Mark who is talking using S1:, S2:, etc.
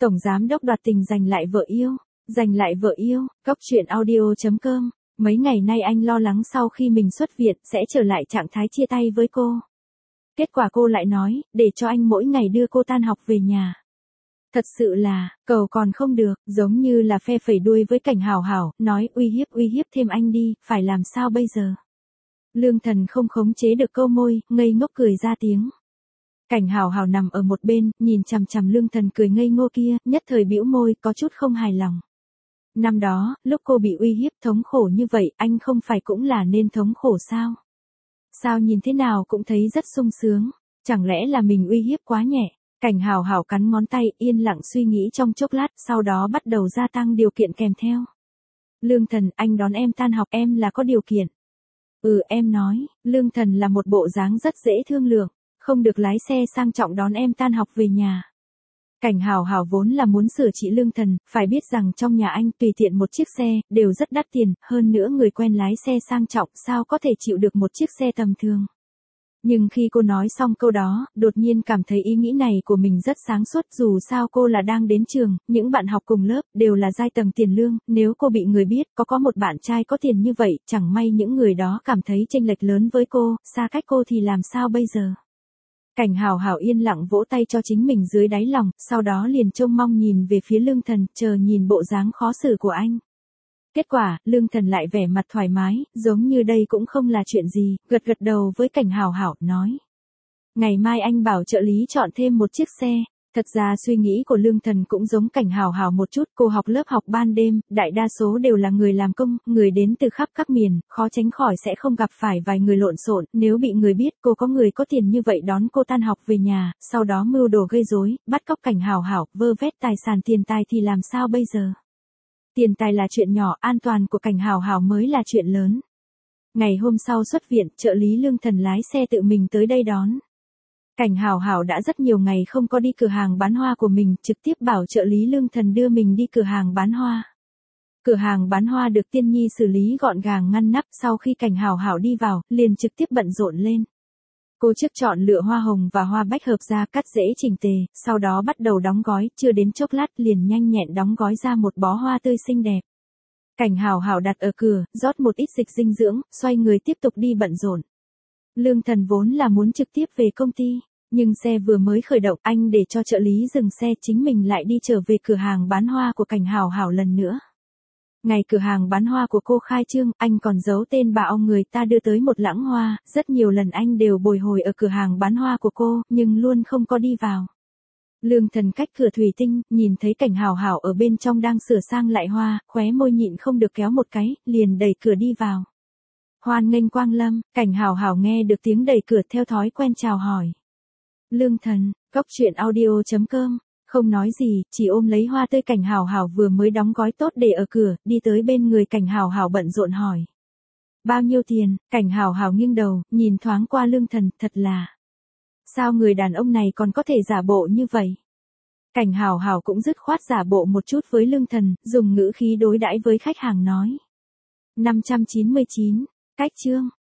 S1: Tổng giám đốc đoạt tình giành lại vợ yêu. Giành lại vợ yêu, Cóc truyện audio.com. Mấy ngày nay anh lo lắng sau khi mình xuất viện sẽ trở lại trạng thái chia tay với cô. Kết quả cô lại nói, để cho anh mỗi ngày đưa cô tan học về nhà. Thật sự là, cầu còn không được, giống như là phe phẩy đuôi với Cảnh Hảo Hảo, nói uy hiếp thêm anh đi, phải làm sao bây giờ? Lương Thần không khống chế được câu môi, ngây ngốc cười ra tiếng. Cảnh Hảo Hảo nằm ở một bên, nhìn chằm chằm Lương Thần cười ngây ngô kia, nhất thời bĩu môi, có chút không hài lòng. Năm đó, lúc cô bị uy hiếp thống khổ như vậy, anh không phải cũng là nên thống khổ sao? Sao nhìn thế nào cũng thấy rất sung sướng, chẳng lẽ là mình uy hiếp quá nhẹ? Cảnh Hảo Hảo cắn ngón tay, yên lặng suy nghĩ trong chốc lát, sau đó bắt đầu gia tăng điều kiện kèm theo. Lương Thần, anh đón em tan học, em là có điều kiện. Em nói, Lương Thần là một bộ dáng rất dễ thương lượng, không được lái xe sang trọng đón em tan học về nhà. Cảnh Hảo Hảo vốn là muốn sửa trị Lương Thần, phải biết rằng trong nhà anh tùy tiện một chiếc xe, đều rất đắt tiền, hơn nữa người quen lái xe sang trọng sao có thể chịu được một chiếc xe tầm thường. Nhưng khi cô nói xong câu đó, đột nhiên cảm thấy ý nghĩ này của mình rất sáng suốt, dù sao cô là đang đến trường, những bạn học cùng lớp, đều là giai tầng tiền lương, nếu cô bị người biết, có một bạn trai có tiền như vậy, chẳng may những người đó cảm thấy chênh lệch lớn với cô, xa cách cô thì làm sao bây giờ? Cảnh Hảo Hảo yên lặng vỗ tay cho chính mình dưới đáy lòng, sau đó liền trông mong nhìn về phía Lương Thần, chờ nhìn bộ dáng khó xử của anh. Kết quả, Lương Thần lại vẻ mặt thoải mái, giống như đây cũng không là chuyện gì, gật đầu với Cảnh Hảo Hảo, nói. Ngày mai anh bảo trợ lý chọn thêm một chiếc xe. Thật ra suy nghĩ của Lương Thần cũng giống Cảnh Hảo Hảo một chút, cô học lớp học ban đêm, đại đa số đều là người làm công, người đến từ khắp các miền, khó tránh khỏi sẽ không gặp phải vài người lộn xộn, nếu bị người biết cô có người có tiền như vậy đón cô tan học về nhà, sau đó mưu đồ gây rối, bắt cóc Cảnh Hảo Hảo, vơ vét tài sản tiền tài thì làm sao bây giờ? Tiền tài là chuyện nhỏ, an toàn của Cảnh Hảo Hảo mới là chuyện lớn. Ngày hôm sau xuất viện, trợ lý Lương Thần lái xe tự mình tới đây đón. Cảnh Hảo Hảo đã rất nhiều ngày không có đi cửa hàng bán hoa của mình, trực tiếp bảo trợ lý Lương Thần đưa mình đi cửa hàng bán hoa. Cửa hàng bán hoa được Tiên Nhi xử lý gọn gàng ngăn nắp, sau khi Cảnh Hảo Hảo đi vào, liền trực tiếp bận rộn lên. Cô trước chọn lựa hoa hồng và hoa bách hợp ra cắt rễ chỉnh tề, sau đó bắt đầu đóng gói, chưa đến chốc lát liền nhanh nhẹn đóng gói ra một bó hoa tươi xinh đẹp. Cảnh Hảo Hảo đặt ở cửa, rót một ít dịch dinh dưỡng, xoay người tiếp tục đi bận rộn. Lương Thần vốn là muốn trực tiếp về công ty, nhưng xe vừa mới khởi động, anh để cho trợ lý dừng xe, chính mình lại đi trở về cửa hàng bán hoa của Cảnh Hảo Hảo lần nữa. Ngày cửa hàng bán hoa của cô khai trương, anh còn giấu tên bảo người ta đưa tới một lẵng hoa, rất nhiều lần anh đều bồi hồi ở cửa hàng bán hoa của cô, nhưng luôn không có đi vào. Lương Thần cách cửa thủy tinh, nhìn thấy Cảnh Hảo Hảo ở bên trong đang sửa sang lại hoa, khóe môi nhịn không được kéo một cái, liền đẩy cửa đi vào. Hoan nghênh quang lâm, Cảnh Hảo Hảo nghe được tiếng đẩy cửa theo thói quen chào hỏi. Lương Thần, Cóc truyện audio.com, không nói gì, chỉ ôm lấy hoa tươi Cảnh Hảo Hảo vừa mới đóng gói tốt để ở cửa, đi tới bên người Cảnh Hảo Hảo bận rộn hỏi. Bao nhiêu tiền? Cảnh Hảo Hảo nghiêng đầu, nhìn thoáng qua Lương Thần, thật là. Sao người đàn ông này còn có thể giả bộ như vậy? Cảnh Hảo Hảo cũng dứt khoát giả bộ một chút với Lương Thần, dùng ngữ khí đối đãi với khách hàng nói. 599, cách chương.